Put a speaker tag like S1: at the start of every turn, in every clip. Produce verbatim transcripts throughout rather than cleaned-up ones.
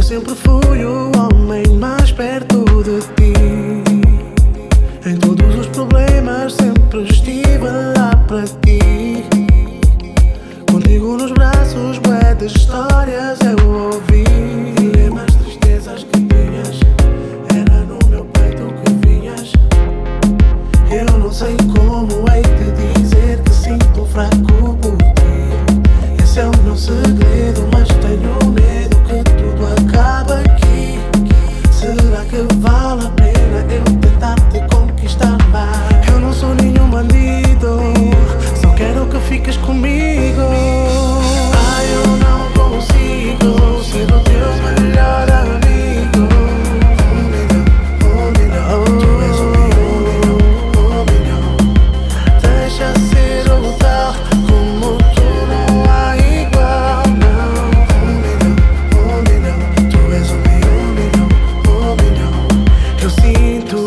S1: sempre fui o homem mais perto de ti. Em todos os problemas sempre estive lá para ti. Contigo nos braços, bué de histórias eu ouvi. Dilemas, tristezas que tinhas, era no meu peito que vinhas. Eu não sei como hei de dizer que sinto fraco por ti. Esse é o meu segredo, mas tenho medo que tudo acabe aqui. Será que vale a pena eu tentar te conquistar mais? Eu não sou nenhum bandido, só quero que fiques comigo. Ai, eu não consigo ser o teu melhor amigo. Um milhão, um milhão, tu és um milhão, um milhão. Deixa ser o tal, como tu não há igual. Não, um milhão, um milhão, tu és um milhão, um milhão. Eu sinto,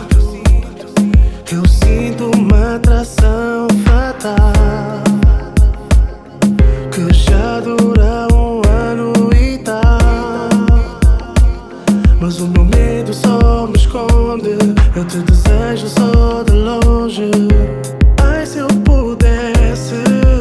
S1: eu sinto uma atração fatal que já dura um ano e tal. Mas o meu medo só me esconde. Eu te desejo só de longe. Ai, se eu pudesse,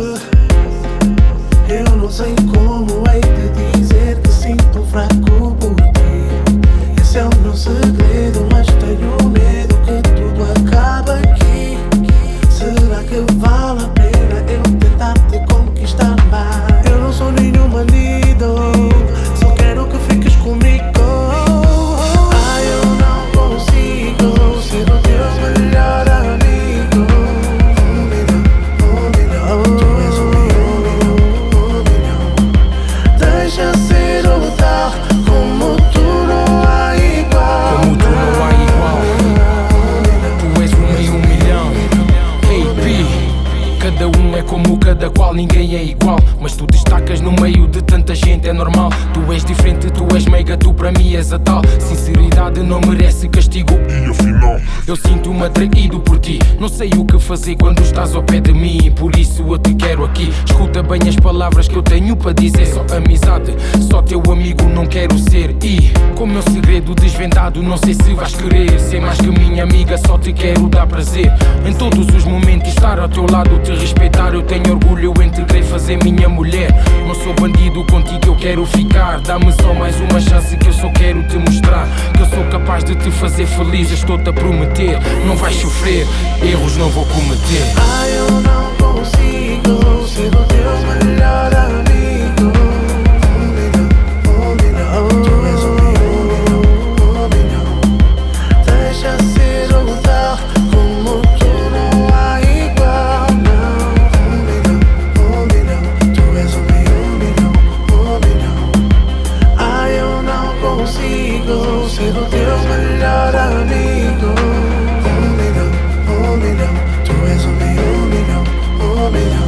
S1: eu não sei como hei de dizer que sinto fraco por ti. Esse é o meu segredo, mas tenho medo que tudo acabe aqui. Será que vale a pena eu tentar te conquistar mais? Eu não sou nenhum bandido, só quero que fiques comigo. Ai, eu não consigo ser o teu melhor amigo. Um milhão, um milhão, tu és um milhão, um milhão. Deixa ser o tal, como tu não há igual.
S2: Como tu não há igual, tu és um meio um milhão. Hey P, cada um é como cada qual, ninguém é igual. Mas tu destacas no meio de tanta gente, é normal. Tu és diferente, tu és mega, tu para mim és a tal. Sinceridade não merece castigo.
S3: E afinal,
S2: eu sinto-me atraído por ti. Não sei o que fazer quando estás ao pé de mim. Por isso eu te quero aqui. Escuta bem as palavras que eu tenho para dizer. Só amizade, só teu amigo não quero ser. E com o meu segredo desvendado, não sei se vais querer ser mais que minha amiga, só te quero dar prazer. Em todos os momentos estar ao teu lado, te respeitar. Eu tenho orgulho em te querer fazer minha mulher. Não sou bandido, contigo eu quero ficar. Dá-me só mais uma chance que eu só quero te mostrar que eu sou capaz de te fazer feliz. Estou-te a prometer, não vais sofrer, erros não vou cometer.
S1: Ai, eu não consigo ser o teu melhor amigo. Um milhão, um milhão, tu és um milhão, um milhão. Deixa ser o tal, como tu não há igual. Não, um milhão, um milhão, tu és um milhão, um milhão. Ai, eu não consigo ser o teu melhor amigo. Um milhão, um milhão, tu és um milhão, um milhão, um milhão.